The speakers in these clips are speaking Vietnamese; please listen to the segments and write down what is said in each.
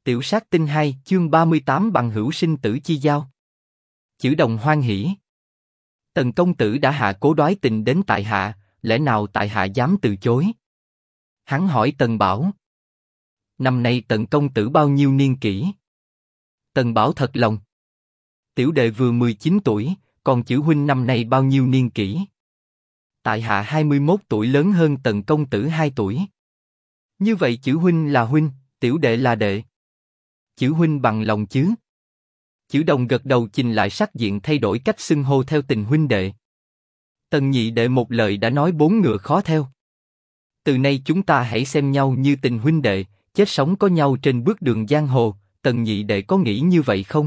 Tiểu sát tinh 2, chương 38 bằng hữu sinh tử chi giao. Chữ Đồng hoan hỉ. Tần công tử đã hạ cố đoái tình đến tại hạ, lẽ nào tại hạ dám từ chối? Hắn hỏi Tần Bảo. Năm nay Tần công tử bao nhiêu niên kỷ? Tần Bảo thật lòng. Tiểu đệ vừa 19 tuổi, còn chữ huynh năm nay bao nhiêu niên kỷ? Tại hạ 21 tuổi, lớn hơn Tần công tử 2 tuổi. Như vậy chữ huynh là huynh, tiểu đệ là đệ. Chữ huynh bằng lòng chứ? Chữ Đồng gật đầu, chỉnh lại sắc diện, thay đổi cách xưng hô theo tình huynh đệ. Tần nhị đệ một lời đã nói bốn ngựa khó theo. Từ nay chúng ta hãy xem nhau như tình huynh đệ, chết sống có nhau trên bước đường giang hồ. Tần nhị đệ có nghĩ như vậy không?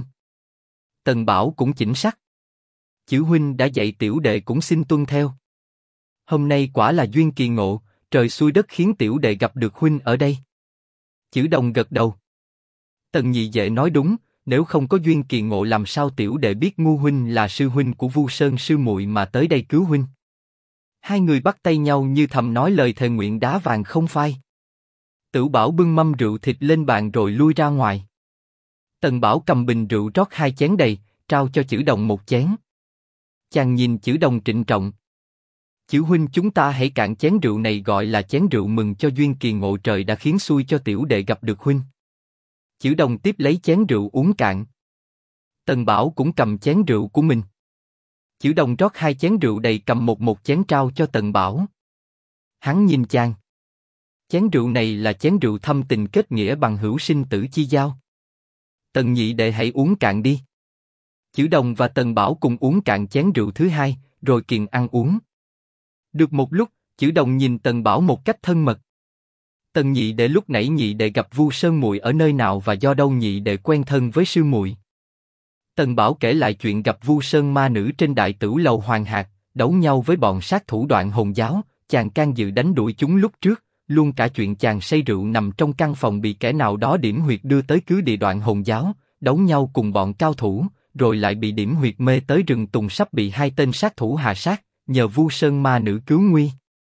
Tần Bảo cũng chỉnh sắc. Chữ huynh đã dạy tiểu đệ cũng xin tuân theo. Hôm nay quả là duyên kỳ ngộ, trời xui đất khiến tiểu đệ gặp được huynh ở đây. Chữ Đồng gật đầu. Tần nhị đệ nói đúng, nếu không có duyên kỳ ngộ làm sao tiểu đệ biết Ngu huynh là sư huynh của Vu Sơn sư muội mà tới đây cứu huynh. Hai người bắt tay nhau như thầm nói lời thề nguyện đá vàng không phai. Tửu Bảo bưng mâm rượu thịt lên bàn rồi lui ra ngoài. Tần Bảo cầm bình rượu rót 2 chén đầy, trao cho Chữ Đồng 1 chén. Chàng nhìn Chữ Đồng trịnh trọng. Chữ huynh, chúng ta hãy cạn chén rượu này, gọi là chén rượu mừng cho duyên kỳ ngộ trời đã khiến xui cho tiểu đệ gặp được huynh. Chữ Đồng tiếp lấy chén rượu uống cạn. Tần Bảo cũng cầm chén rượu của mình. Chữ Đồng rót 2 chén rượu đầy, cầm một chén trao cho Tần Bảo. Hắn nhìn chàng. Chén rượu này là chén rượu thâm tình kết nghĩa bằng hữu sinh tử chi giao. Tần nhị đệ hãy uống cạn đi. Chữ Đồng và Tần Bảo cùng uống cạn chén rượu thứ 2, rồi kiêng ăn uống. Được một lúc, Chữ Đồng nhìn Tần Bảo một cách thân mật. Tần nhị đệ, lúc nãy nhị đệ gặp Vu Sơn muội ở nơi nào và do đâu nhị đệ quen thân với sư muội? Tần Bảo kể lại chuyện gặp Vu Sơn ma nữ trên đại tửu lầu Hoàng Hạc, đấu nhau với bọn sát thủ Đoạn Hồn giáo, chàng can dự đánh đuổi chúng lúc trước, luôn cả chuyện chàng say rượu nằm trong căn phòng bị kẻ nào đó điểm huyệt đưa tới cứ địa Đoạn Hồn giáo, đấu nhau cùng bọn cao thủ, rồi lại bị điểm huyệt mê tới rừng tùng, sắp bị 2 tên sát thủ hạ sát, nhờ Vu Sơn ma nữ cứu nguy.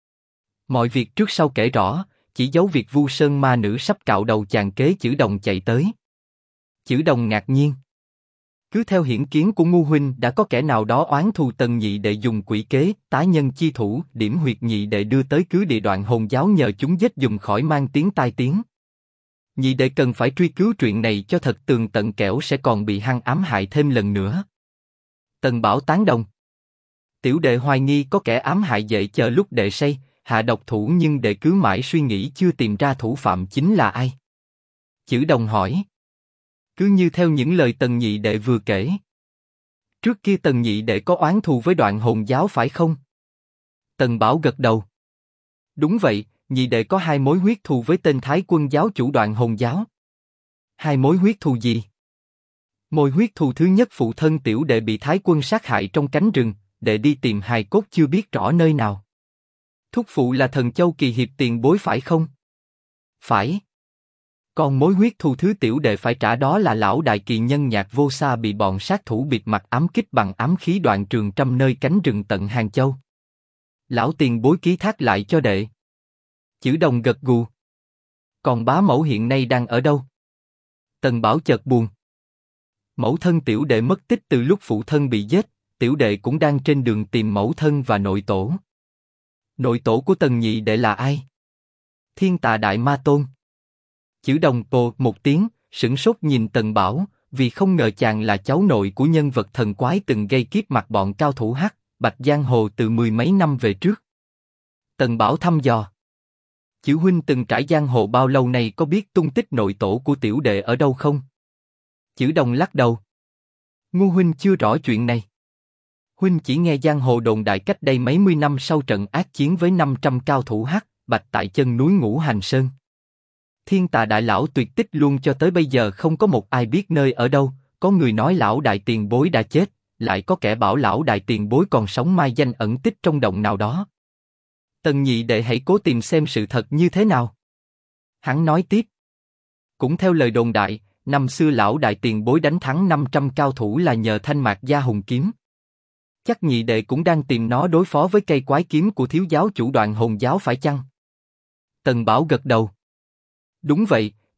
Mọi việc trước sau kể rõ, chỉ giấu việc Vu Sơn ma nữ sắp cạo đầu chàng kế Chữ Đồng chạy tới. Chữ Đồng ngạc nhiên. Cứ theo hiển kiến của Ngu huynh, đã có kẻ nào đó oán thù Tần nhị đệ dùng quỷ kế, tá nhân chi thủ, điểm huyệt nhị đệ đưa tới cứ địa Đoạn Hồn giáo nhờ chúng giết dùng khỏi mang tiếng tai tiếng. Nhị đệ cần phải truy cứu chuyện này cho thật tường tận, kẻo sẽ còn bị hăng ám hại thêm lần nữa. Tần Bảo tán đồng. Tiểu đệ hoài nghi có kẻ ám hại đệ chờ lúc đệ say, hạ độc thủ, nhưng đệ cứ mãi suy nghĩ chưa tìm ra thủ phạm chính là ai. Chữ Đồng hỏi. Cứ như theo những lời Tần nhị đệ vừa kể. Trước kia Tần nhị đệ có oán thù với Đoạn Hồn giáo phải không? Tần Bảo gật đầu. Đúng vậy, nhị đệ có 2 mối huyết thù với tên Thái Quân giáo chủ Đoạn Hồn giáo. 2 mối huyết thù gì? Mối huyết thù thứ nhất, phụ thân tiểu đệ bị Thái Quân sát hại trong cánh rừng, đệ đi tìm hài cốt chưa biết rõ nơi nào. Thúc phụ là Thần Châu Kỳ Hiệp tiền bối phải không? Phải. Còn mối huyết thù thứ tiểu đệ phải trả đó là lão đại kỳ nhân Nhạc Vô Sa bị bọn sát thủ bịt mặt ám kích bằng ám khí Đoạn Trường Trăm nơi cánh rừng tận Hàng Châu. Lão tiền bối ký thác lại cho đệ. Chữ Đồng gật gù. Còn bá mẫu hiện nay đang ở đâu? Tần Bảo chợt buồn. Mẫu thân tiểu đệ mất tích từ lúc phụ thân bị giết, tiểu đệ cũng đang trên đường tìm mẫu thân và nội tổ. Nội tổ của Tần nhị đệ là ai? Thiên Tà Đại Ma Tôn. Chữ Đồng ồ một tiếng, sửng sốt nhìn Tần Bảo, vì không ngờ chàng là cháu nội của nhân vật thần quái từng gây kiếp mặt bọn cao thủ Hắc Bạch giang hồ từ 10 mấy năm về trước. Tần Bảo thăm dò. Chữ huynh từng trải giang hồ bao lâu nay, có biết tung tích nội tổ của tiểu đệ ở đâu không? Chữ Đồng lắc đầu. Ngu huynh chưa rõ chuyện này. Huynh chỉ nghe giang hồ đồn đại cách đây mấy mươi năm sau trận ác chiến với 500 cao thủ Hắc Bạch tại chân núi Ngũ Hành Sơn. Thiên Tà Đại lão tuyệt tích luôn, cho tới bây giờ không có một ai biết nơi ở đâu. Có người nói lão đại tiền bối đã chết, lại có kẻ bảo lão đại tiền bối còn sống, mai danh ẩn tích trong động nào đó. Tần nhị đệ hãy cố tìm xem sự thật như thế nào. Hắn nói tiếp. Cũng theo lời đồn đại, năm xưa lão đại tiền bối đánh thắng 500 cao thủ là nhờ Thanh Mạc Gia Hùng kiếm. Chắc nhị đệ cũng đang tìm nó đối phó với cây quái kiếm của thiếu giáo chủ Đoạn Hồn giáo phải chăng? Tần Bảo gật đầu. Đúng vậy,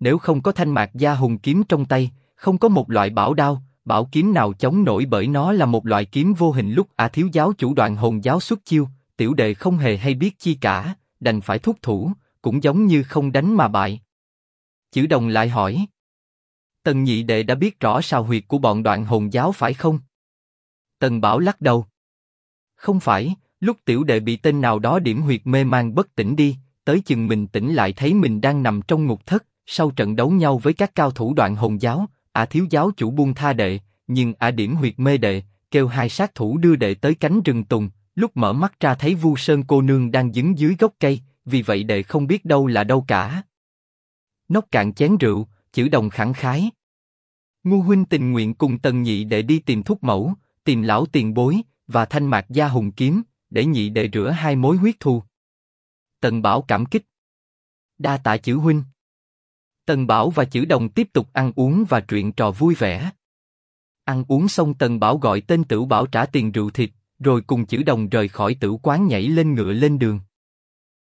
nếu không có thanh mạc gia hùng kiếm trong tay, không có một loại bảo đao, bảo kiếm nào chống nổi bởi nó là một loại kiếm vô hình. Lúc thiếu giáo chủ Đoạn Hồn giáo xuất chiêu, tiểu đệ không hề hay biết chi cả, đành phải thúc thủ, cũng giống như không đánh mà bại. Chử Đồng lại hỏi. Tần nhị đệ đã biết rõ sào huyệt của bọn Đoạn Hồn giáo phải không? Tần Bảo lắc đầu. Không phải, lúc tiểu đệ bị tên nào đó điểm huyệt mê man bất tỉnh đi, tới chừng mình tỉnh lại thấy mình đang nằm trong ngục thất, sau trận đấu nhau với các cao thủ Đoạn Hồn giáo, thiếu giáo chủ buông tha đệ, nhưng điểm huyệt mê đệ, kêu hai sát thủ đưa đệ tới cánh rừng tùng, lúc mở mắt ra thấy Vu Sơn cô nương đang đứng dưới gốc cây, vì vậy đệ không biết đâu là đâu cả. Nốc cạn chén rượu, Chử Đồng khẳng khái. Ngu huynh tình nguyện cùng Tần nhị đệ đi tìm thúc mẫu, tìm lão tiền bối và thanh mạc gia hùng kiếm, để nhị đệ rửa hai mối huyết thù. Tần Bảo cảm kích. Đa tạ Chử huynh. Tần Bảo và Chử Đồng tiếp tục ăn uống và chuyện trò vui vẻ. Ăn uống xong Tần Bảo gọi tên Tửu Bảo trả tiền rượu thịt, rồi cùng Chử Đồng rời khỏi tử quán nhảy lên ngựa lên đường.